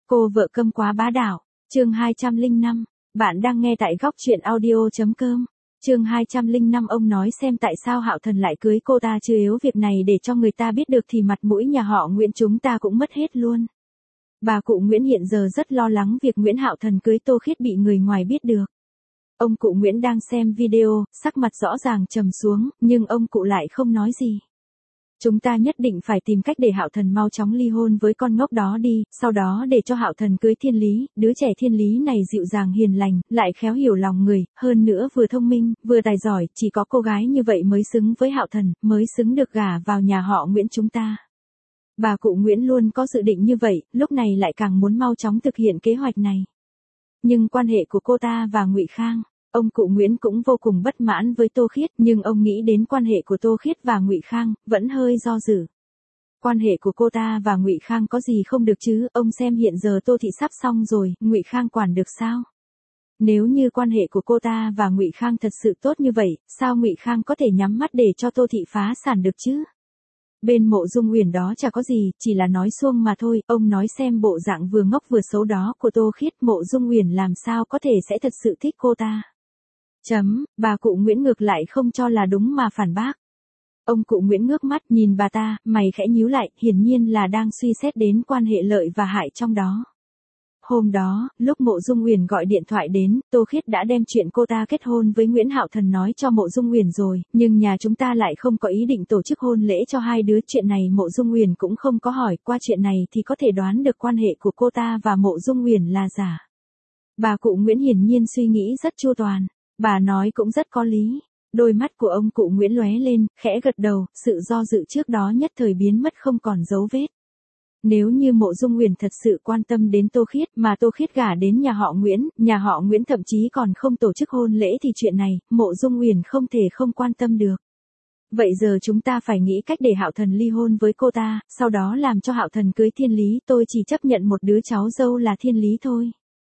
Cô vợ câm quá bá đạo. Chương 205. Bạn đang nghe tại góc truyện audio.com. Chương 205. Ông nói xem tại sao Hạo Thần lại cưới cô ta chứ yếu việc này để cho người ta biết được thì mặt mũi nhà họ Nguyễn chúng ta cũng mất hết luôn. Bà cụ Nguyễn hiện giờ rất lo lắng việc Nguyễn Hạo Thần cưới Tô Khiết bị người ngoài biết được. Ông cụ Nguyễn đang xem video, sắc mặt rõ ràng trầm xuống, nhưng ông cụ lại không nói gì. Chúng ta nhất định phải tìm cách để Hạo Thần mau chóng ly hôn với con ngốc đó đi, sau đó để cho Hạo Thần cưới Thiên Lý, đứa trẻ Thiên Lý này dịu dàng hiền lành, lại khéo hiểu lòng người, hơn nữa vừa thông minh, vừa tài giỏi, chỉ có cô gái như vậy mới xứng với Hạo Thần, mới xứng được gả vào nhà họ Nguyễn chúng ta. Bà cụ Nguyễn luôn có dự định như vậy, lúc này lại càng muốn mau chóng thực hiện kế hoạch này. Nhưng quan hệ của cô ta và Ngụy Khang, ông cụ Nguyễn cũng vô cùng bất mãn với Tô Khiết, nhưng ông nghĩ đến quan hệ của Tô Khiết và Ngụy Khang, vẫn hơi do dự. Quan hệ của cô ta và Ngụy Khang có gì không được chứ, ông xem hiện giờ Tô Thị sắp xong rồi, Ngụy Khang quản được sao? Nếu như quan hệ của cô ta và Ngụy Khang thật sự tốt như vậy, sao Ngụy Khang có thể nhắm mắt để cho Tô Thị phá sản được chứ? Bên Mộ Dung Uyển đó chả có gì, chỉ là nói suông mà thôi, ông nói xem bộ dạng vừa ngốc vừa xấu đó của Tô Khiết, Mộ Dung Uyển làm sao có thể sẽ thật sự thích cô ta. Bà cụ Nguyễn ngược lại không cho là đúng mà phản bác. Ông cụ Nguyễn ngước mắt nhìn bà ta, mày khẽ nhíu lại, hiển nhiên là đang suy xét đến quan hệ lợi và hại trong đó. Hôm đó, lúc Mộ Dung Uyển gọi điện thoại đến, Tô Khiết đã đem chuyện cô ta kết hôn với Nguyễn Hạo Thần nói cho Mộ Dung Uyển rồi, nhưng nhà chúng ta lại không có ý định tổ chức hôn lễ cho hai đứa, chuyện này Mộ Dung Uyển cũng không có hỏi, qua chuyện này thì có thể đoán được quan hệ của cô ta và Mộ Dung Uyển là giả. Bà cụ Nguyễn hiển nhiên suy nghĩ rất chu toàn, bà nói cũng rất có lý. Đôi mắt của ông cụ Nguyễn lóe lên, khẽ gật đầu, sự do dự trước đó nhất thời biến mất không còn dấu vết. Nếu như Mộ Dung Uyển thật sự quan tâm đến Tô Khiết mà Tô Khiết gả đến nhà họ Nguyễn thậm chí còn không tổ chức hôn lễ thì chuyện này, Mộ Dung Uyển không thể không quan tâm được. Vậy giờ chúng ta phải nghĩ cách để Hạo Thần ly hôn với cô ta, sau đó làm cho Hạo Thần cưới Thiên Lý, tôi chỉ chấp nhận một đứa cháu dâu là Thiên Lý thôi.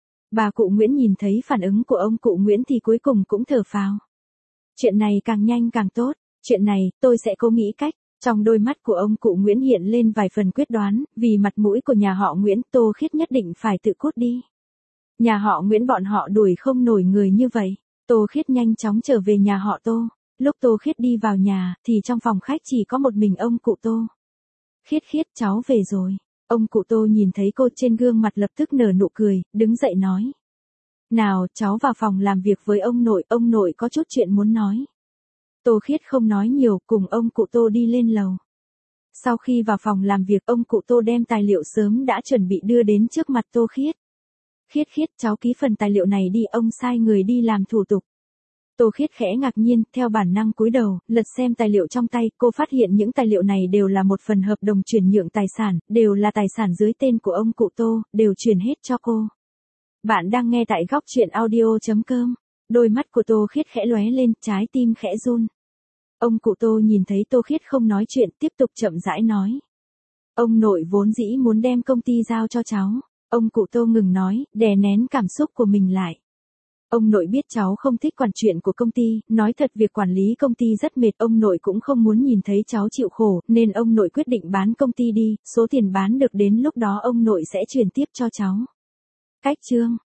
Bà cụ Nguyễn nhìn thấy phản ứng của ông cụ Nguyễn thì cuối cùng cũng thở phào. Chuyện này càng nhanh càng tốt, chuyện này, tôi sẽ cố nghĩ cách. Trong đôi mắt của ông cụ Nguyễn hiện lên vài phần quyết đoán, vì mặt mũi của nhà họ Nguyễn, Tô Khiết nhất định phải tự cút đi. Nhà họ Nguyễn bọn họ đuổi không nổi người như vậy. Tô Khiết nhanh chóng trở về nhà họ Tô. Lúc Tô Khiết đi vào nhà, thì trong phòng khách chỉ có một mình ông cụ Tô. Khiết Khiết, cháu về rồi. Ông cụ Tô nhìn thấy cô trên gương mặt lập tức nở nụ cười, đứng dậy nói. Nào, cháu vào phòng làm việc với ông nội có chút chuyện muốn nói. Tô Khiết không nói nhiều, cùng ông cụ Tô đi lên lầu. Sau khi vào phòng làm việc, ông cụ Tô đem tài liệu sớm đã chuẩn bị đưa đến trước mặt Tô Khiết. Khiết Khiết, cháu ký phần tài liệu này đi, ông sai người đi làm thủ tục. Tô Khiết khẽ ngạc nhiên, theo bản năng cúi đầu, lật xem tài liệu trong tay, cô phát hiện những tài liệu này đều là một phần hợp đồng chuyển nhượng tài sản, đều là tài sản dưới tên của ông cụ Tô, đều chuyển hết cho cô. Bạn đang nghe tại góc truyện audio.com. Đôi mắt của Tô Khiết khẽ lóe lên, trái tim khẽ run. Ông cụ Tô nhìn thấy Tô Khiết không nói chuyện, tiếp tục chậm rãi nói. Ông nội vốn dĩ muốn đem công ty giao cho cháu. Ông cụ Tô ngừng nói, đè nén cảm xúc của mình lại. Ông nội biết cháu không thích quản chuyện của công ty, nói thật việc quản lý công ty rất mệt, ông nội cũng không muốn nhìn thấy cháu chịu khổ, nên ông nội quyết định bán công ty đi, số tiền bán được đến lúc đó ông nội sẽ chuyển tiếp cho cháu. Cách chương